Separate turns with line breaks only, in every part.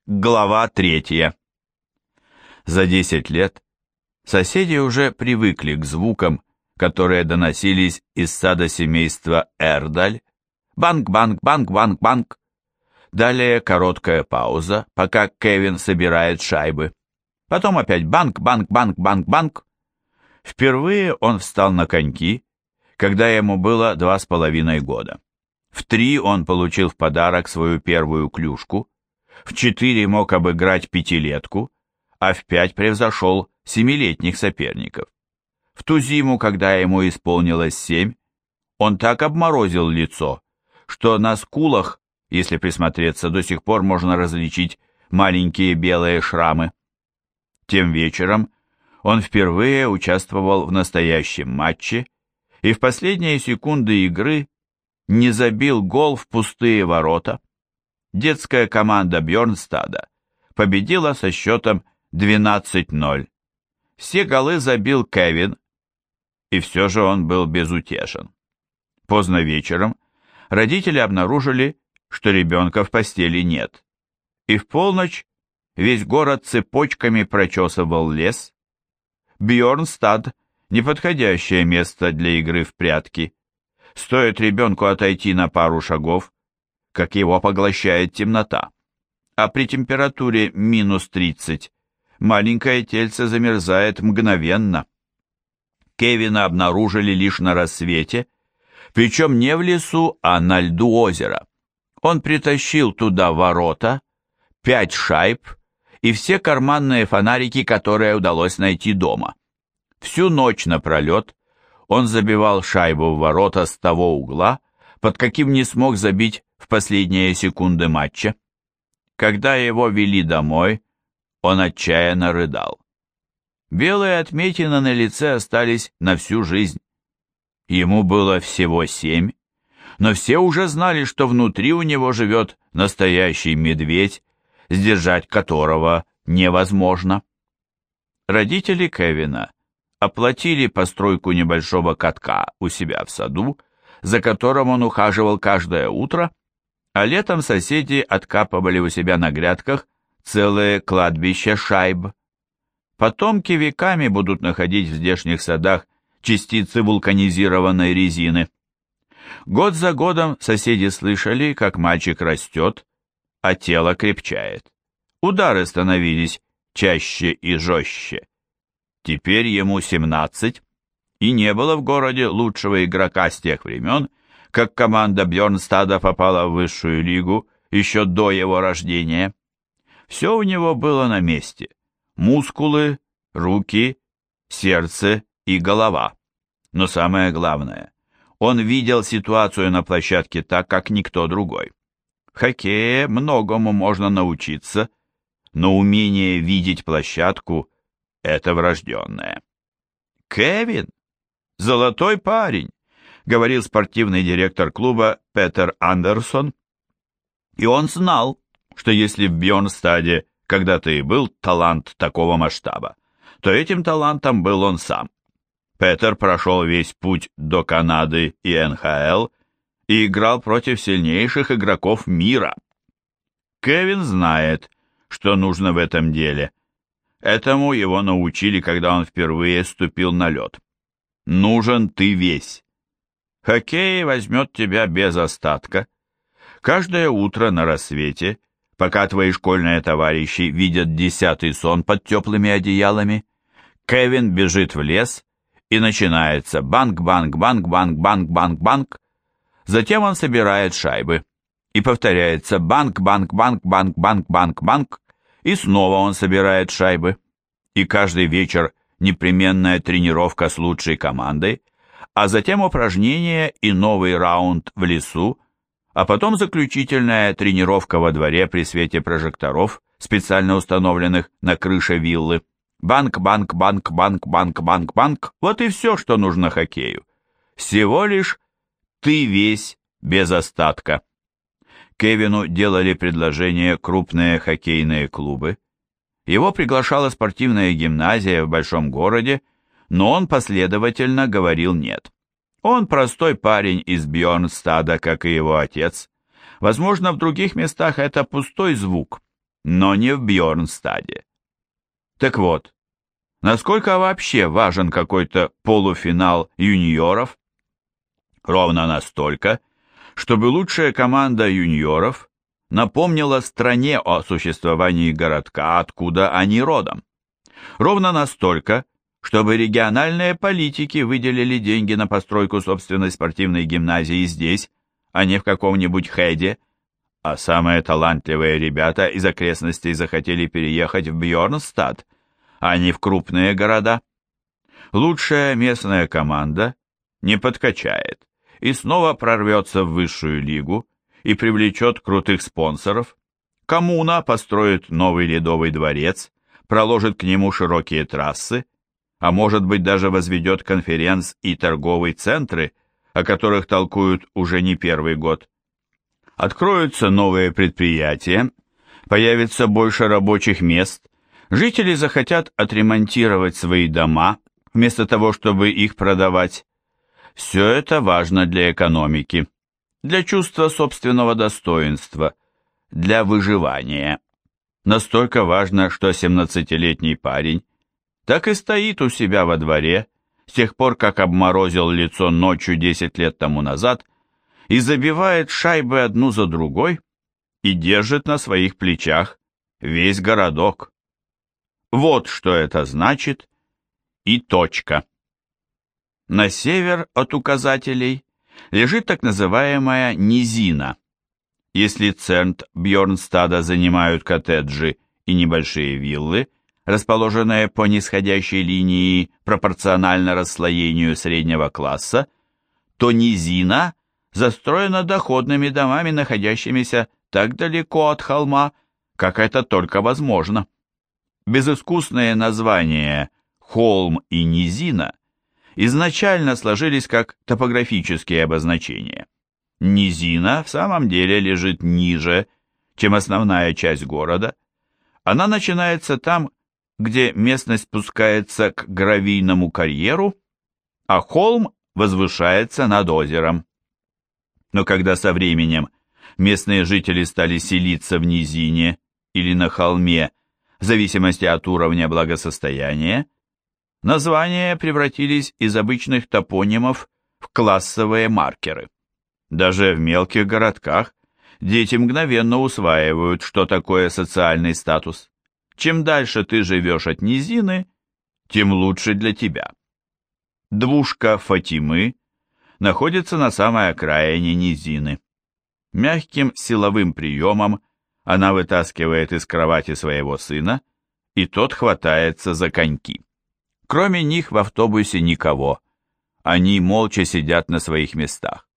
Глава 3. За 10 лет соседи уже привыкли к звукам, которые доносились из сада семейства Эрдаль. Банк-банк, банк-банк-банк. Далее короткая пауза, пока Кевин собирает шайбы. Потом опять банк-банк-банк-банк-банк. Впервые он встал на коньки, когда ему было 2,5 года. В 3 он получил в подарок свою первую клюшку, в 4 мог обыграть пятилетку, а в 5 превзошел 7-летних соперников. В ту зиму, когда ему исполнилось 7, он так обморозил лицо, что на скулах, если присмотреться, до сих пор можно различить маленькие белые шрамы. Тем вечером он впервые участвовал в настоящем матче и в последние секунды игры не забил гол в пустые ворота. Детская команда Бьернстада победила со счетом 12-0. Все голы забил Кевин, и все же он был безутешен. Поздно вечером родители обнаружили, что ребенка в постели нет, и в полночь весь город цепочками прочесывал лес. Бьернстад – неподходящее место для игры в прятки. Стоит ребенку отойти на пару шагов, как его поглощает темнота, а при температуре минус 30 маленькое тельце замерзает мгновенно. Кевина обнаружили лишь на рассвете, причем не в лесу, а на льду озера. Он притащил туда ворота, 5 шайб и все карманные фонарики, которые удалось найти дома. Всю ночь напролет он забивал шайбу в ворота с того угла, под каким не смог забить в последние секунды матча. Когда его вели домой, он отчаянно рыдал. Белые отметины на лице остались на всю жизнь. Ему было всего 7, но все уже знали, что внутри у него живет настоящий медведь, сдержать которого невозможно. Родители Кевина оплатили постройку небольшого катка у себя в саду, за которым он ухаживал каждое утро, а летом соседи откапывали у себя на грядках целое кладбище шайб. Потомки веками будут находить в здешних садах частицы вулканизированной резины. Год за годом соседи слышали, как мальчик растет, а тело крепчает. Удары становились чаще и жестче. Теперь ему 17, и не было в городе лучшего игрока с тех времен, как команда Бьернстада попала в высшую лигу еще до его рождения. Все у него было на месте: мускулы, руки, сердце и голова. Но самое главное, он видел ситуацию на площадке так, как никто другой. В хоккее многому можно научиться, но умение видеть площадку – это врожденное. «Кевин – золотой парень», – говорил спортивный директор клуба Петер Андерсон. И он знал, что если в Бьернстаде когда-то и был талант такого масштаба, то этим талантом был он сам. Петер прошел весь путь до Канады и НХЛ и играл против сильнейших игроков мира. Кевин знает, что нужно в этом деле. Этому его научили, когда он впервые ступил на лед. Нужен ты весь. Хоккей возьмет тебя без остатка. Каждое утро на рассвете, пока твои школьные товарищи видят 10-й сон под теплыми одеялами, Кевин бежит в лес, и начинается банк-банк-банк-банк-банк-банк-банк. Затем он собирает шайбы, и повторяется банк-банк-банк-банк-банк-банк-банк, и снова он собирает шайбы. И каждый вечер непременная тренировка с лучшей командой, а затем упражнения и новый раунд в лесу, а потом заключительная тренировка во дворе при свете прожекторов, специально установленных на крыше виллы. Банк-банк-банк-банк-банк-банк-банк. Вот и все, что нужно хоккею. Всего лишь ты весь без остатка. Кевину делали предложение крупные хоккейные клубы. Его приглашала спортивная гимназия в большом городе, но он последовательно говорил нет. Он простой парень из Бьернстада, как и его отец. Возможно, в других местах это пустой звук, но не в Бьорнстаде. Так вот, насколько вообще важен какой-то полуфинал юниоров? Ровно настолько, чтобы лучшая команда юниоров напомнила стране о существовании городка, откуда они родом. Ровно настолько, чтобы региональные политики выделили деньги на постройку собственной спортивной гимназии здесь, а не в каком-нибудь Хеде, а самые талантливые ребята из окрестностей захотели переехать в Бьорнстад, а не в крупные города. Лучшая местная команда не подкачает и снова прорвется в высшую лигу и привлечет крутых спонсоров. Коммуна построит новый ледовый дворец, проложит к нему широкие трассы, а может быть даже возведет конференц- и торговые центры, о которых толкуют уже не первый год. Откроются новые предприятия, появится больше рабочих мест, жители захотят отремонтировать свои дома, вместо того, чтобы их продавать. Все это важно для экономики, для чувства собственного достоинства, для выживания. Настолько важно, что 17-летний парень так и стоит у себя во дворе, с тех пор, как обморозил лицо ночью 10 лет тому назад, и забивает шайбы одну за другой, и держит на своих плечах весь городок. Вот что это значит, и точка. На север от указателей лежит так называемая низина. Если центр Бьорнстада занимают коттеджи и небольшие виллы, расположенные по нисходящей линии пропорционально расслоению среднего класса, то низина застроена доходными домами, находящимися так далеко от холма, как это только возможно. Безыскусные названия «холм» и «низина» изначально сложились как топографические обозначения. Низина в самом деле лежит ниже, чем основная часть города. Она начинается там, где местность спускается к гравийному карьеру, а холм возвышается над озером. Но когда со временем местные жители стали селиться в низине или на холме, в зависимости от уровня благосостояния, названия превратились из обычных топонимов в классовые маркеры. Даже в мелких городках дети мгновенно усваивают, что такое социальный статус. Чем дальше ты живешь от низины, тем лучше для тебя. Двушка Фатимы находится на самой окраине низины. Мягким силовым приемом она вытаскивает из кровати своего сына, и тот хватается за коньки. Кроме них в автобусе никого. Они молча сидят на своих местах.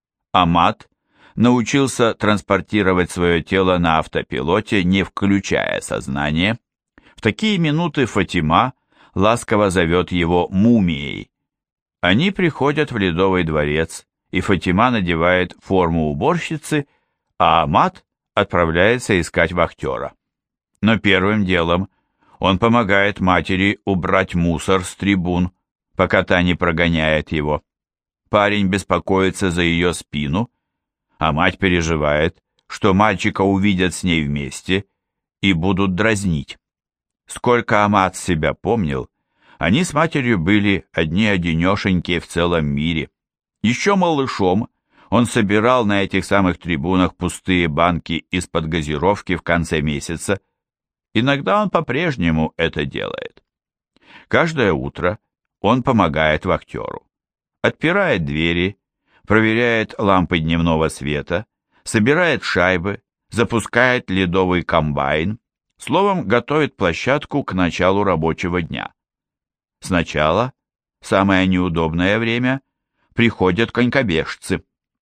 Амат научился транспортировать свое тело на автопилоте, не включая сознание. В такие минуты Фатима ласково зовет его мумией. Они приходят в Ледовый дворец, и Фатима надевает форму уборщицы, а Амат отправляется искать вахтера. Но первым делом он помогает матери убрать мусор с трибун, пока та не прогоняет его. Парень беспокоится за ее спину, а мать переживает, что мальчика увидят с ней вместе и будут дразнить. Сколько Амат себя помнил, они с матерью были одни-одинешенькие в целом мире. Еще малышом он собирал на этих самых трибунах пустые банки из-под газировки в конце месяца. Иногда он по-прежнему это делает. Каждое утро он помогает вахтеру. Отпирает двери, проверяет лампы дневного света, собирает шайбы, запускает ледовый комбайн, словом, готовит площадку к началу рабочего дня. Сначала, самое неудобное время, приходят конькобежцы.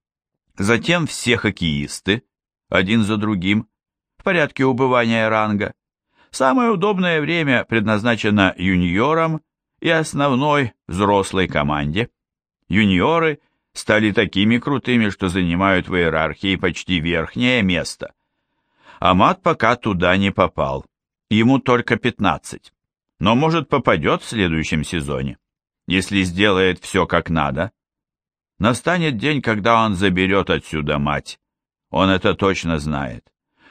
Затем все хоккеисты, один за другим, в порядке убывания ранга. Самое удобное время предназначено юниорам и основной взрослой команде. Юниоры стали такими крутыми, что занимают в иерархии почти верхнее место. Амат пока туда не попал, ему только 15, но может попадет в следующем сезоне, если сделает все как надо. Настанет день, когда он заберет отсюда мать, он это точно знает.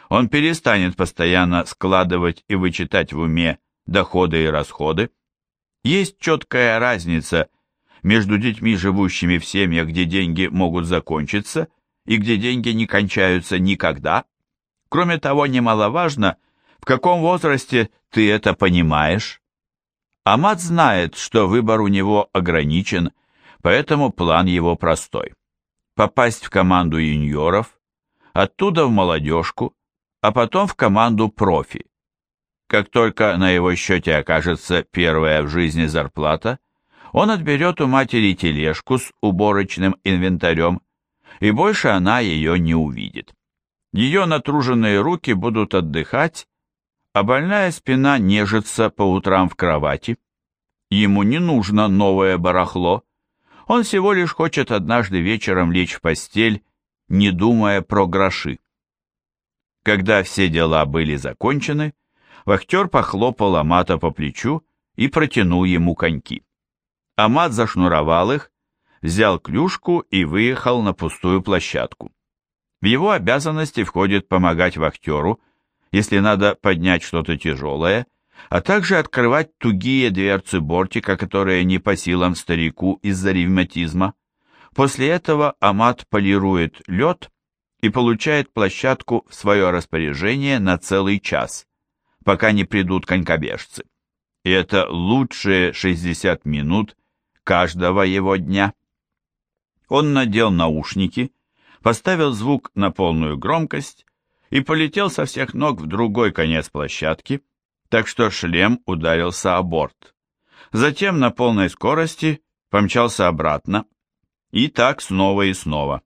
Он перестанет постоянно складывать и вычитать в уме доходы и расходы. Есть четкая разница между детьми, живущими в семьях, где деньги могут закончиться, и где деньги не кончаются никогда. Кроме того, немаловажно, в каком возрасте ты это понимаешь. Амат знает, что выбор у него ограничен, поэтому план его простой. Попасть в команду юниоров, оттуда в молодежку, а потом в команду профи. Как только на его счете окажется первая в жизни зарплата, он отберет у матери тележку с уборочным инвентарем, и больше она ее не увидит. Ее натруженные руки будут отдыхать, а больная спина нежится по утрам в кровати. Ему не нужно новое барахло, он всего лишь хочет однажды вечером лечь в постель, не думая про гроши. Когда все дела были закончены, вахтер похлопал Амата по плечу и протянул ему коньки. Амат зашнуровал их, взял клюшку и выехал на пустую площадку. В его обязанности входит помогать вахтеру, если надо поднять что-то тяжелое, а также открывать тугие дверцы бортика, которые не по силам старику из-за ревматизма. После этого Амат полирует лед и получает площадку в свое распоряжение на целый час, пока не придут конькобежцы. И это лучшие 60 минут каждого его дня. Он надел наушники, поставил звук на полную громкость и полетел со всех ног в другой конец площадки, так что шлем ударился о борт. Затем на полной скорости помчался обратно, и так снова и снова.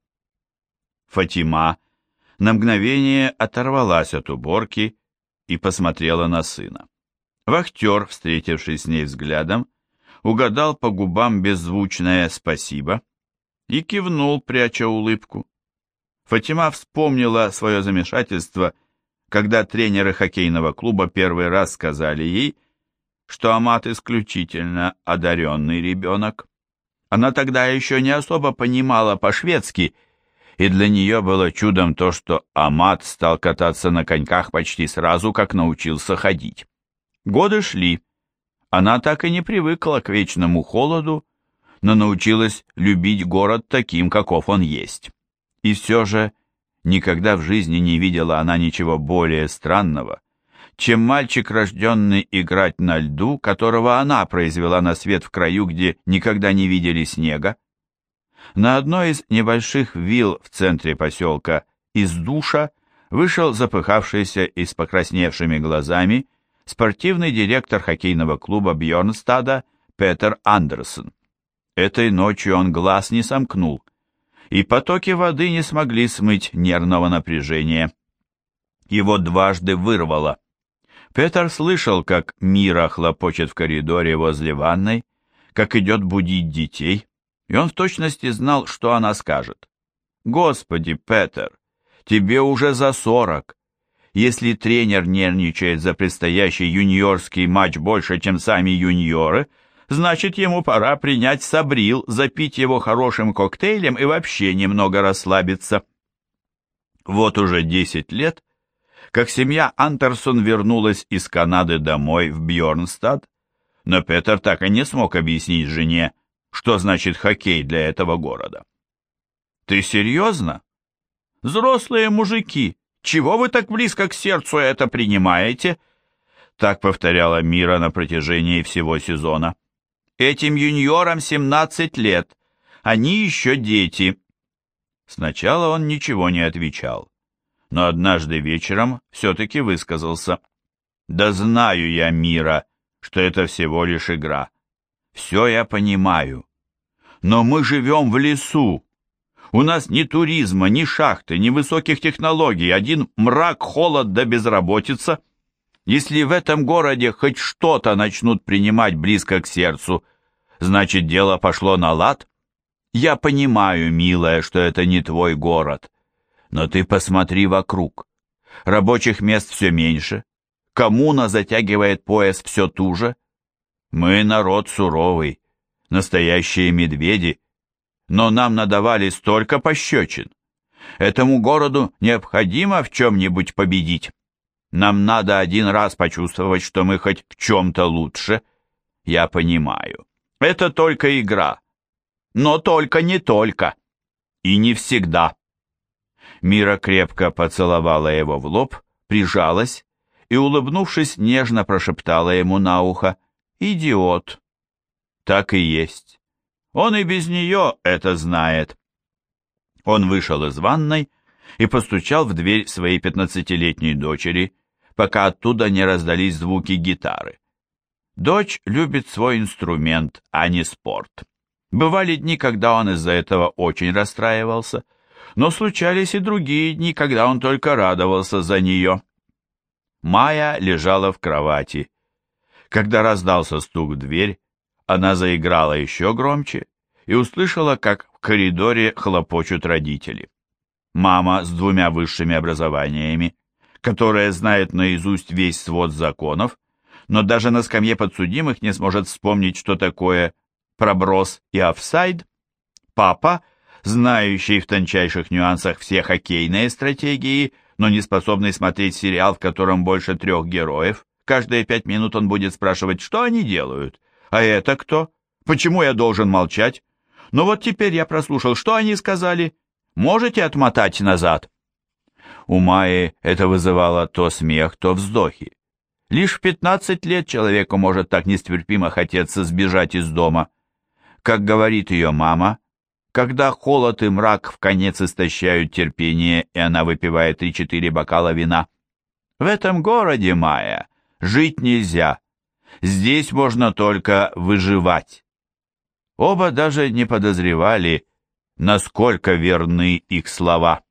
Фатима на мгновение оторвалась от уборки и посмотрела на сына. Вахтер, встретившись с ней взглядом, угадал по губам беззвучное «спасибо» и кивнул, пряча улыбку. Фатима вспомнила свое замешательство, когда тренеры хоккейного клуба первый раз сказали ей, что Амат исключительно одаренный ребенок. Она тогда еще не особо понимала по-шведски, и для нее было чудом то, что Амат стал кататься на коньках почти сразу, как научился ходить. Годы шли. Она так и не привыкла к вечному холоду, но научилась любить город таким, каков он есть. И все же никогда в жизни не видела она ничего более странного, чем мальчик, рожденный играть на льду, которого она произвела на свет в краю, где никогда не видели снега. На одной из небольших вилл в центре поселка из душа вышел запыхавшийся и с покрасневшими глазами спортивный директор хоккейного клуба Бьорнстада Петер Андерсон. Этой ночью он глаз не сомкнул, и потоки воды не смогли смыть нервного напряжения. Его дважды вырвало. Петер слышал, как Мира хлопочет в коридоре возле ванной, как идет будить детей, и он в точности знал, что она скажет. «Господи, Петер, тебе уже за 40. Если тренер нервничает за предстоящий юниорский матч больше, чем сами юниоры, значит, ему пора принять Сабрил, запить его хорошим коктейлем и вообще немного расслабиться». Вот уже 10 лет, как семья Андерсон вернулась из Канады домой в Бьорнстад, но Петер так и не смог объяснить жене, что значит хоккей для этого города. «Ты серьезно? Взрослые мужики, чего вы так близко к сердцу это принимаете?» Так повторяла Мира на протяжении всего сезона. «Этим юниорам 17 лет, они еще дети». Сначала он ничего не отвечал, но однажды вечером все-таки высказался. «Да знаю я, Мира, что это всего лишь игра. Все я понимаю. Но мы живем в лесу. У нас ни туризма, ни шахты, ни высоких технологий, один мрак, холод да безработица. Если в этом городе хоть что-то начнут принимать близко к сердцу, значит, дело пошло на лад. Я понимаю, милая, что это не твой город, но ты посмотри вокруг. Рабочих мест все меньше, коммуна затягивает пояс все туже. Мы народ суровый, настоящие медведи, но нам надавали столько пощечин. Этому городу необходимо в чем-нибудь победить. Нам надо один раз почувствовать, что мы хоть в чем-то лучше. Я понимаю. Это только игра. Но только не только. И не всегда. Мира крепко поцеловала его в лоб, прижалась и, улыбнувшись, нежно прошептала ему на ухо: «Идиот». Так и есть. Он и без нее это знает. Он вышел из ванной и постучал в дверь своей 15-летней дочери, пока оттуда не раздались звуки гитары. Дочь любит свой инструмент, а не спорт. Бывали дни, когда он из-за этого очень расстраивался, но случались и другие дни, когда он только радовался за нее. Майя лежала в кровати. Когда раздался стук в дверь, она заиграла еще громче и услышала, как в коридоре хлопочут родители. Мама с 2 высшими образованиями, которая знает наизусть весь свод законов, но даже на скамье подсудимых не сможет вспомнить, что такое проброс и офсайд. Папа, знающий в тончайших нюансах все хоккейные стратегии, но не способный смотреть сериал, в котором больше 3 героев. Каждые 5 минут он будет спрашивать, что они делают. А это кто? Почему я должен молчать? Ну вот теперь я прослушал, что они сказали. Можете отмотать назад? У Майи это вызывало то смех, то вздохи. Лишь в 15 лет человеку может так нестерпимо хотеться сбежать из дома. Как говорит ее мама, когда холод и мрак вконец истощают терпение, и она выпивает 3-4 бокала вина. В этом городе, Майя, жить нельзя. Здесь можно только выживать. Оба даже не подозревали, насколько верны их слова.